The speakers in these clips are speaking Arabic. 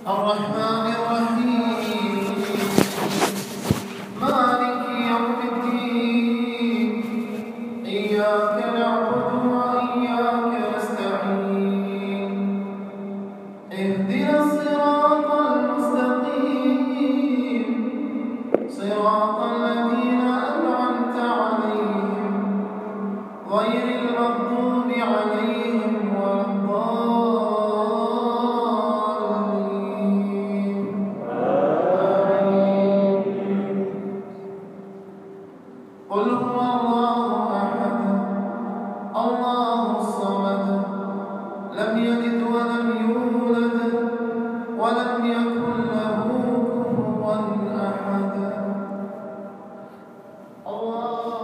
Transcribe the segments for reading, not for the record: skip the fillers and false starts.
الرحمن الرحيم مالك يوم الدين إياك نعبد وإياك نستعين اهدنا الصراط المستقيم صراط الذين أنعمت عليهم غير المغضوب عليهم ولا الضالين آمين. قل هو الله أحد الله الصمد لم يلد ولم يولد ولم يكن له كفوا أحد. الله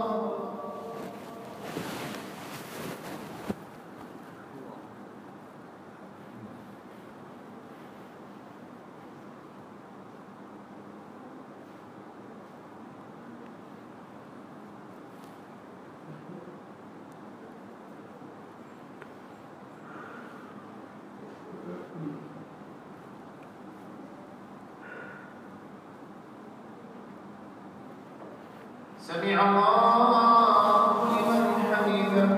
سمع الله لمن حمده.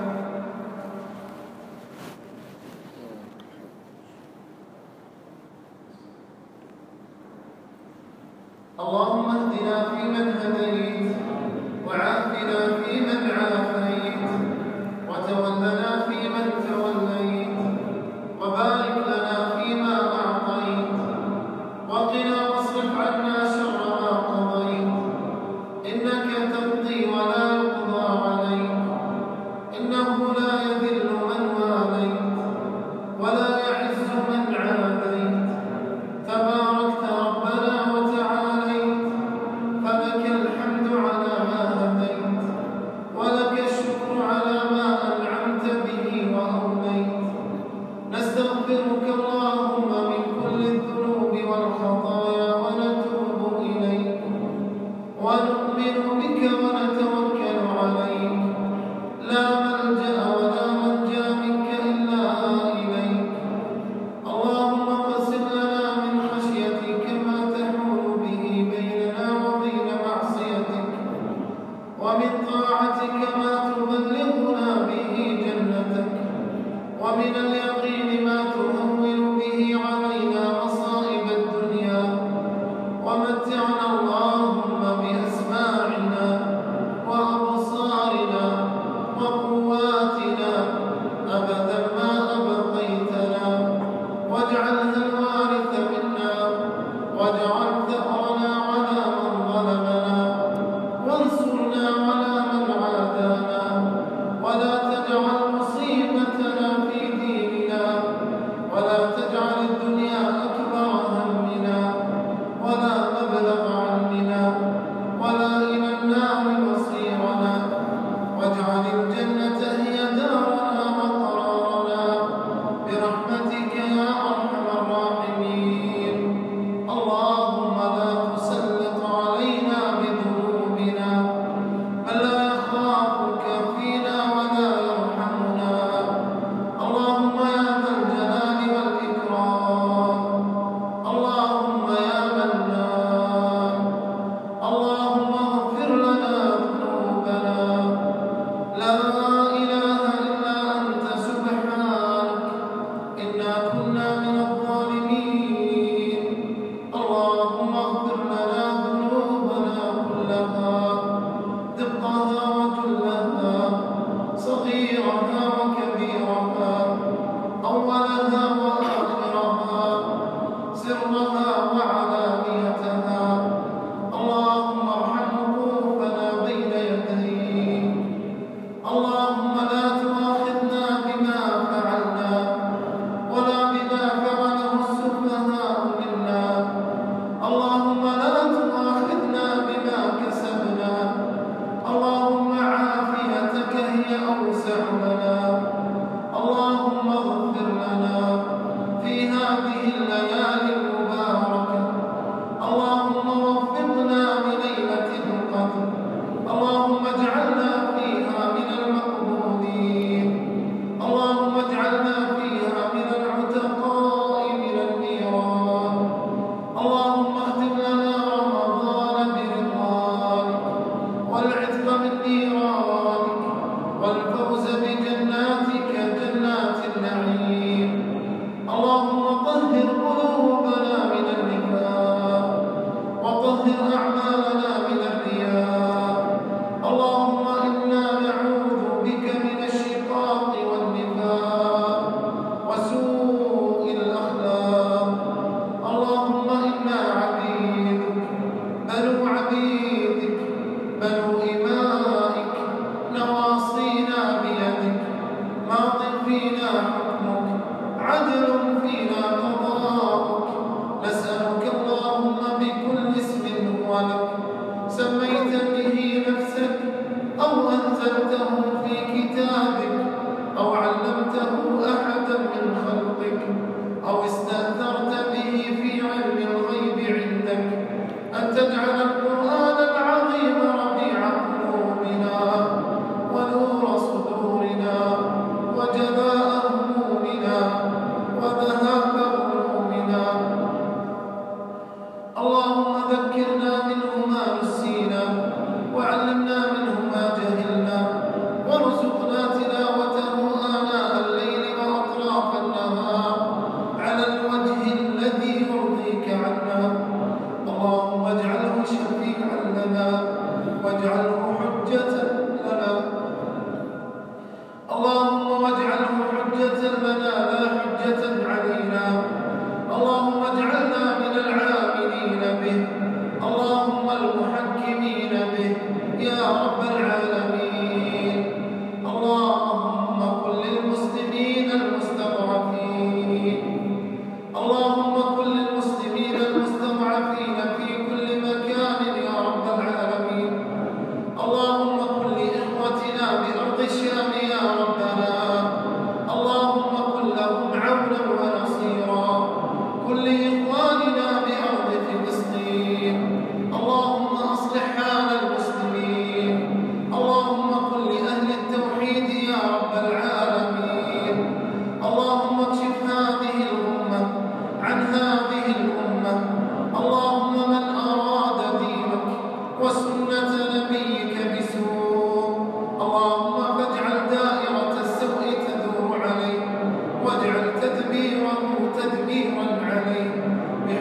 اللهم اهدنا فيمن هديت وعافنا فيمن عافيت وتولنا فيمن توليت وبارك لنا فيما أعطيت وقنا واصرف عنا شر ما قضيت إنك تقضي ولا يقضى عليك إنه لا يذل من واليت ولا يعز من عاديت تباركت ربنا وتعاليت فلك الحمد على ما هديت ولك الشكر على ما أنعمت به وأوليت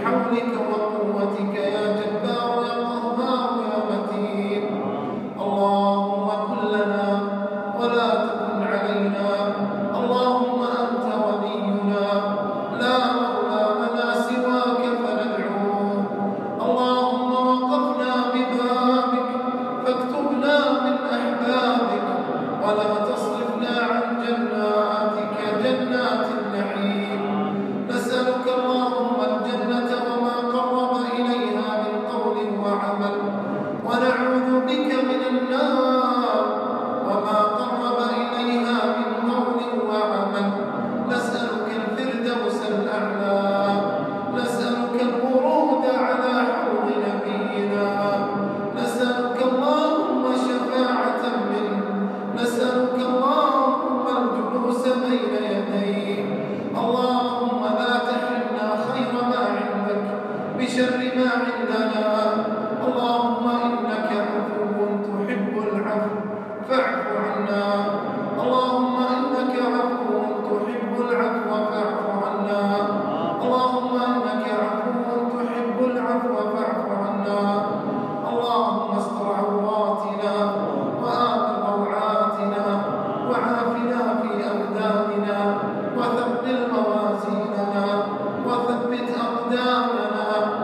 حولك وقوتك يا جبار يا قهار يا متين. اللهم كن لنا ولا تكن علينا. اللهم أنت ولينا لا مولى لنا سواك فندعوه. اللهم وقفنا ببابك فاكتبنا من أحبابك ولا تصرفنا عن جناتك جنات النعيم. نسألك اللهم الجنة وما قرب إليها من قول وعمل، ونعوذ بك من النار وما قرب إليها من قول وعمل. نسألك الفردوس الأعلى. نسألك الورود على حوض نبينا. نسألك اللهم شفاعة منه. نسألك اللهم الجلوس بين يديك. اللهم لا تحرمنا خير ما عندك بشر ما عندنا. اللهم إنك عفو تحب العفو فاعف عنا. اللهم إنك عفو تحب العفو فاعف عنا. اللهم إنك عفو تحب العفو فاعف عنا. اللهم استر عوراتنا وآمن روعاتنا وعافنا في أبداننا وثقل موازيننا وثبت أقدامنا.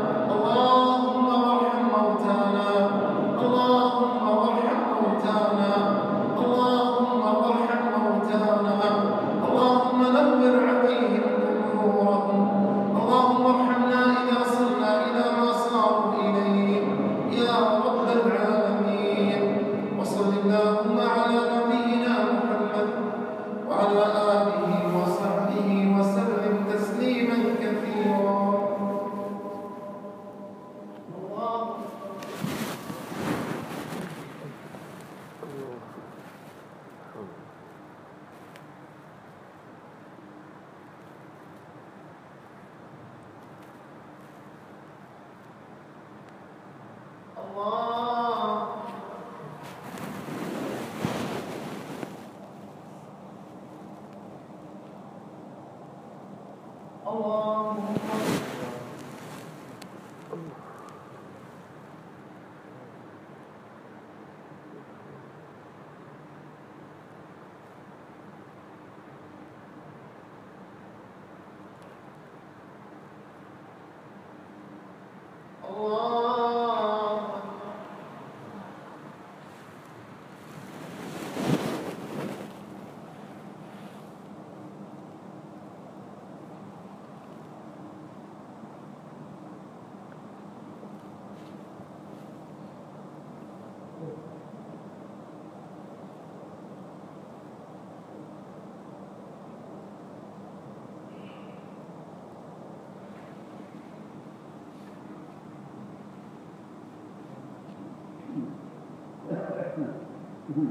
اللهم وارحم موتانا. اللهم وارحم موتانا. اللهم وارحم موتانا. اللهم نور عليهم قبورهم. اللهم ارحمنا إذا صرنا إلى ما صاروا إليه يا رب العالمين. وصل اللهم على نبينا محمد وعلى آله وصحبه وسلم تسليما كثيرا.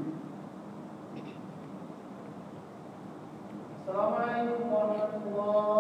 السلام عليكم ورحمة الله.